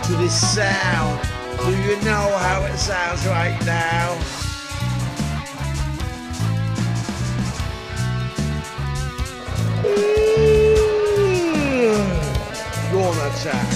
to this sound. Do you know how it sounds right now? Yawn attack.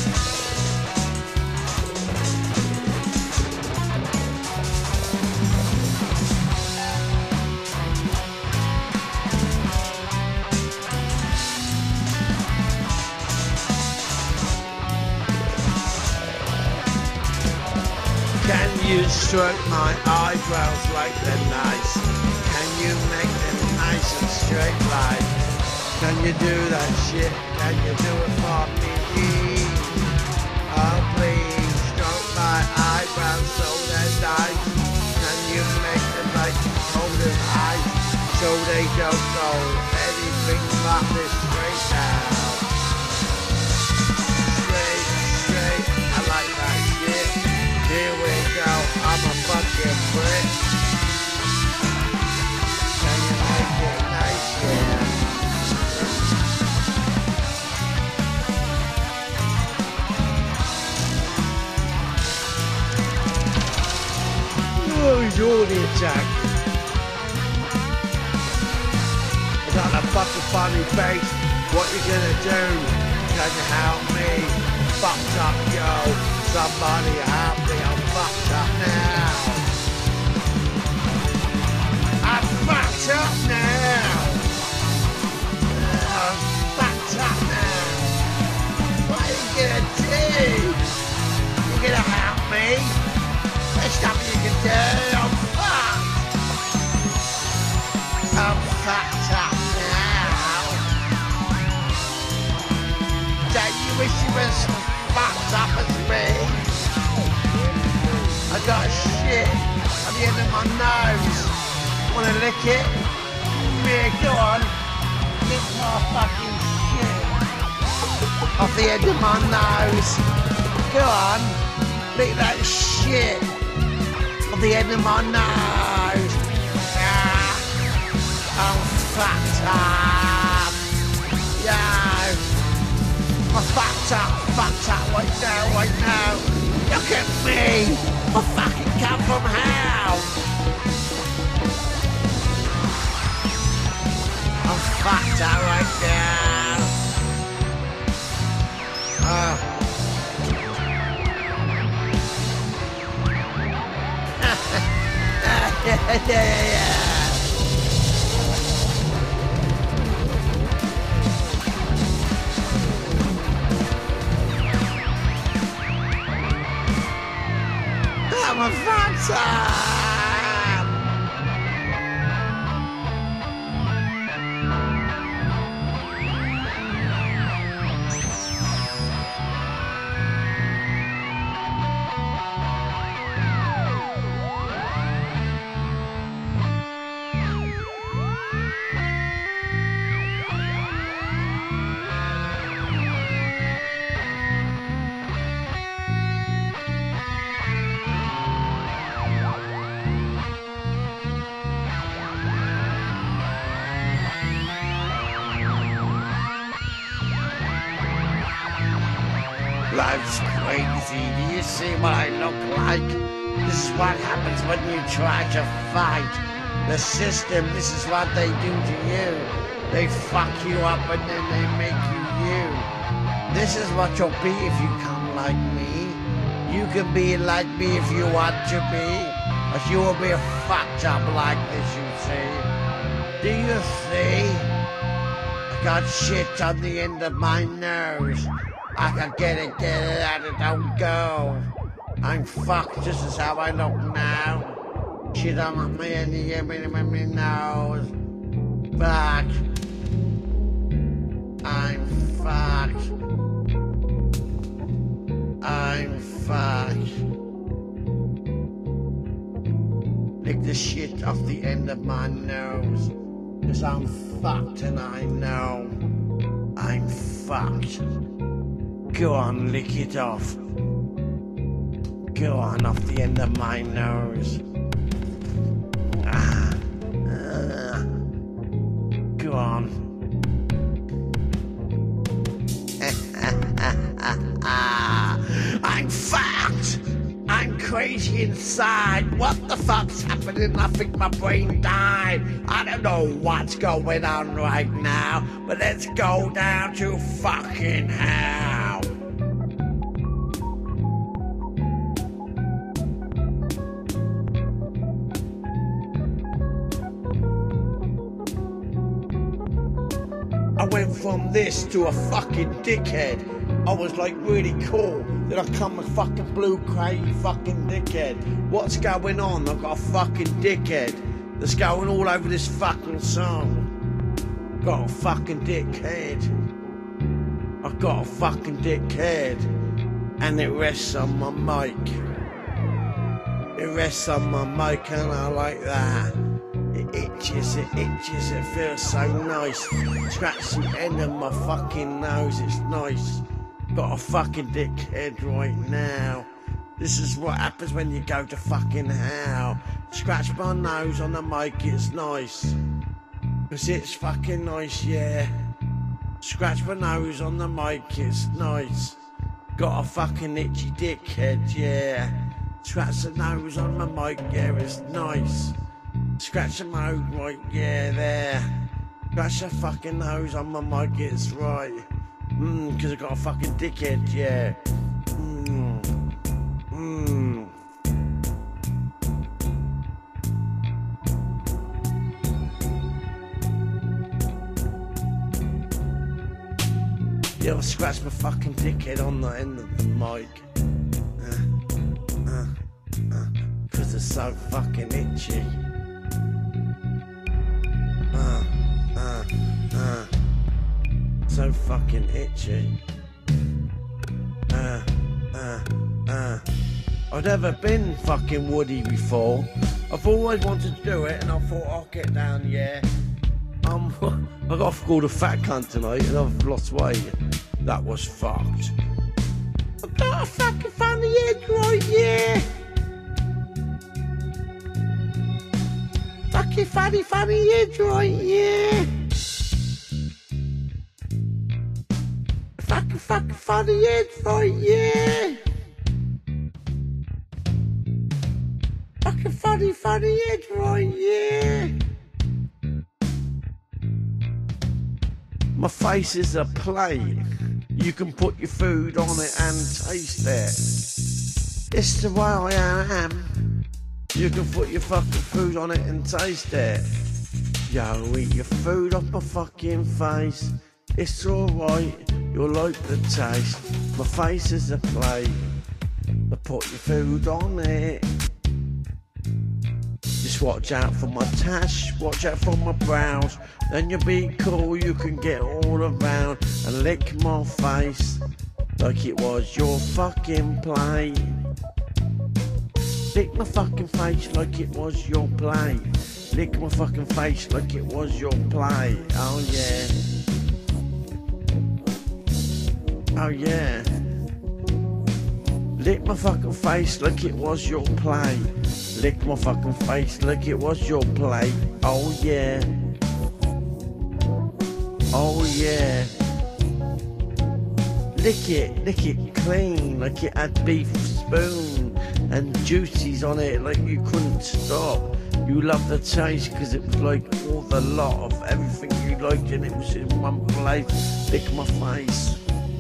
Can you stroke my eyebrows like they're nice? Can you make them nice and straight like? Can you do that shit? Can you do it for me? Oh please, stroke my eyebrows so they're nice. Can you make them like cold as ice so they don't go anything but this straight down? Straight, I like that shit. Here we go, I'm a fucking prick. Can you make it nice, yeah? Oh, he's already attacked. I got a fucking funny face. What you gonna do? Can you help me? Fucked up, yo. Somebody help me, I'm fucked up now. I'm fucked up now. I'm fucked up now. What are you gonna do? You gonna help me? There's nothing you can do, I'm fucked. I'm fucked up now. Don't you wish you was fucked up as me? I got shit at the end of my nose. Wanna lick it? Yeah, go on. Lick my fucking shit off the end of my nose. Go on. Lick that shit off the end of my nose. Ah, I'm fucked up. Yeah. I'm fucked up right now. Look at me. I fucking come from hell. I'm fucked up right now. Yeah. I'm a fucked up. Life's crazy, do you see what I look like? This is what happens when you try to fight the system. This is what they do to you. They fuck you up and then they make you. This is what you'll be if you come like me. You can be like me if you want to be, but you will be fucked up like this, you see. Do you see? I got shit on the end of my nose. I can get it out, it don't go. I'm fucked, this is how I look now. Shit on me in the my nose. Fuck. I'm fucked. Lick the shit off the end of my nose. 'Cause I'm fucked and I know I'm fucked. Go on, lick it off. Go on off the end of my nose. Go on. I'm crazy inside. What the fuck's happening? I think my brain died. I don't know what's going on right now, but let's go down to fucking hell. I went from this to a fucking dickhead. I was like really cool. Then I come a fucking blue crazy fucking dickhead. What's going on? I've got a fucking dickhead that's going all over this fucking song. Got a fucking dickhead. I've got a fucking dickhead. And it rests on my mic. It rests on my mic and I like that. It itches, it feels so nice. Scratch the end of my fucking nose, it's nice. Got a fucking dickhead right now. This is what happens when you go to fucking hell. Scratch my nose on the mic, it's nice. 'Cause it's fucking nice, yeah. Scratch my nose on the mic, it's nice. Got a fucking itchy dickhead, yeah. Scratch the nose on the mic, yeah, it's nice. Scratch the nose, right, yeah, there. Scratch the fucking nose on my mic, it's right. 'Cause I got a fucking dickhead, yeah. Yeah, I scratched my fucking dickhead on the end of the mic. 'Cause it's so fucking itchy. So fucking itchy. I've never been fucking woody before. I've always wanted to do it and I thought I'll get down, yeah. I got called a fat cunt tonight and I've lost weight. That was fucked. I got a fucking funny head, right, yeah. Fucking funny head, right, yeah. Fucking funny head, right, yeah. Fucking funny head, right, yeah. My face is a plate. You can put your food on it and taste it. It's the way I am. You can put your fucking food on it and taste it. Yo, eat your food off my fucking face. It's alright, you'll like the taste. My face is a plate. I put your food on it. Just watch out for my tash, watch out for my brows. Then you'll be cool, you can get all around and lick my face like it was your fucking plate. Lick my fucking face like it was your plate. Lick my fucking face like it was your plate. Oh yeah. Oh yeah. Lick my fucking face like it was your plate. Lick my fucking face like it was your plate. Oh yeah. Oh yeah. Lick it clean like it had beef spoon and juices on it like you couldn't stop. You loved the taste because it was like all the lot of everything you liked and it was in one place. Lick my face.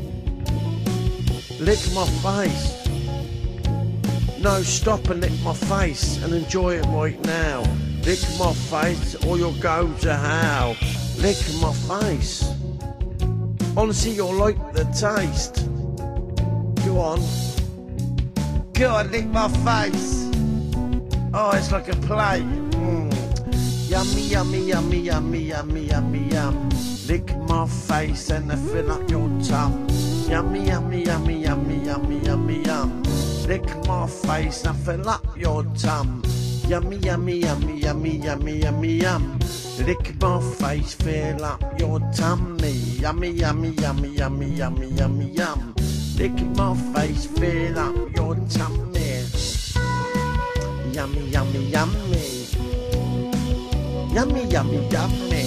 Lick my face. No, stop and lick my face and enjoy it right now. Lick my face or you'll go to hell. Lick my face. Honestly, you'll like the taste. Go on. Go on, lick my face. Oh, it's like a plate. Yummy, yummy, yummy, yummy, yummy, yummy, yum. Lick my face and I fill up your tongue. Yummy, yummy, yummy, yummy, yummy, yummy, yum. Lick my face and fill up your tongue. Yummy, yummy, yummy, yummy, yummy, yummy, yum. Lick my face, fill up your tummy. Yummy, yummy, yummy, yummy, yummy, yummy, yum. Lick my face, fill up your tummy. Yummy, yummy, yummy. Yummy, yummy, yummy.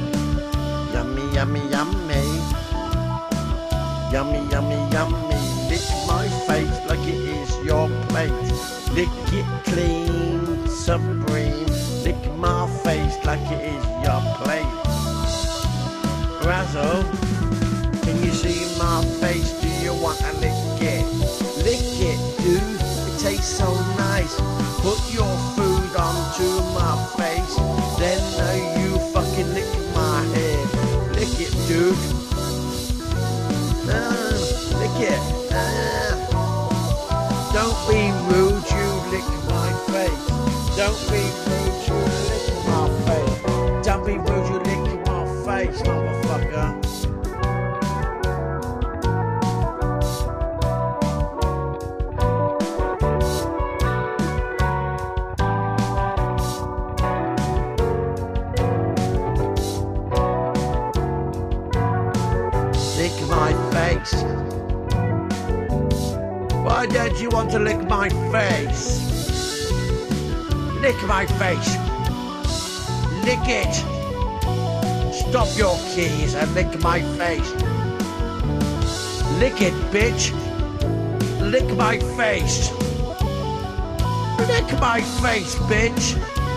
Yummy, yummy, yummy. Yummy, yummy, yummy. lick my face like it is your plate. Lick it clean, supreme. Lick my face like it is your plate. Razzle, can you see my face? Do you want to lick it? Lick it, dude. It tastes so nice. Put your food onto my face. Then you fucking lick my head. Lick it, dude. Lick it. Don't be rude, you lick my face. Don't be rude, you lick my face. Don't be rude, you lick my face, motherfucker. Lick my face. Why don't you want to lick my face? Lick my face. Lick it. Stop your keys and lick my face. Lick it, bitch. Lick my face. Lick my face, bitch.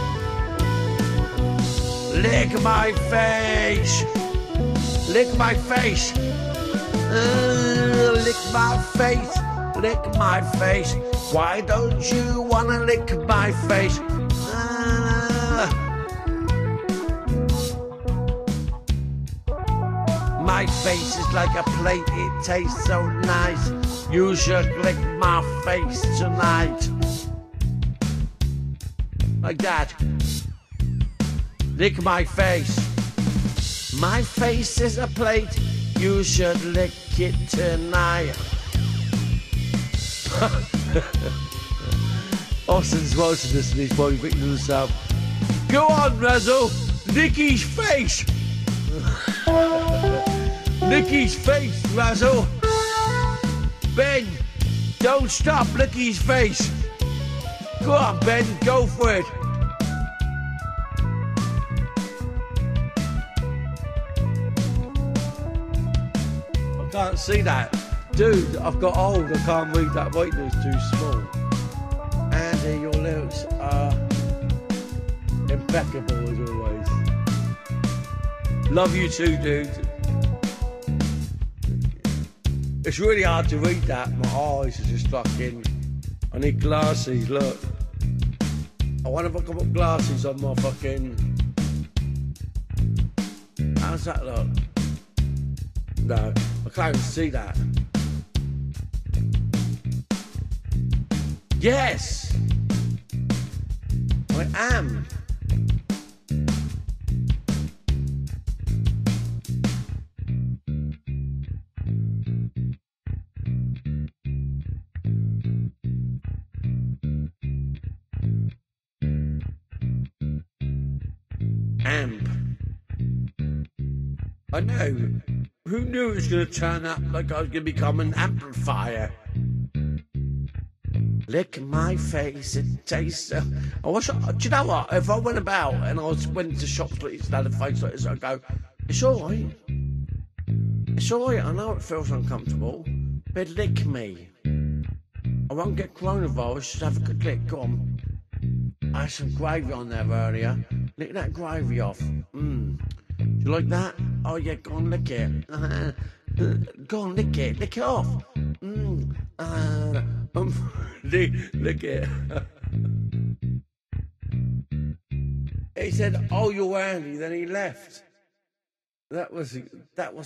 Lick my face. Lick my face. Lick my face. Lick my face. Why don't you wanna lick my face? My face is like a plate, it tastes so nice. You should lick my face tonight. Like that. Lick my face. My face is a plate, you should lick it tonight. Austin's watching this and he's probably thinking to himself, go on, Razzle, lick his face. Lick his face, Razzle. Ben, don't stop, lick his face. Go on, Ben, go for it. I can't see that. Dude, I've got old, I can't read that writing, it's too small. Andy, your lyrics are impeccable as always. Love you too, dude. It's really hard to read that, my eyes are just fucking... I need glasses, look. I wonder if I can put glasses on my fucking... How's that look? No, I can't even see that. Yes! I am. Amp. I know. Who knew it was going to turn up like I was going to become an amplifier? Lick my face, it tastes so... do you know what? If I went about and went to shops like this and had a face like this, I'd go, it's alright. It's alright, I know it feels uncomfortable, but lick me. I won't get coronavirus, just have a good lick, go on. I had some gravy on there earlier. Lick that gravy off. Do you like that? Oh yeah, go on, lick it. Go on, lick it. Lick it off. Lick it. He said, oh, you're Andy, then he left. That was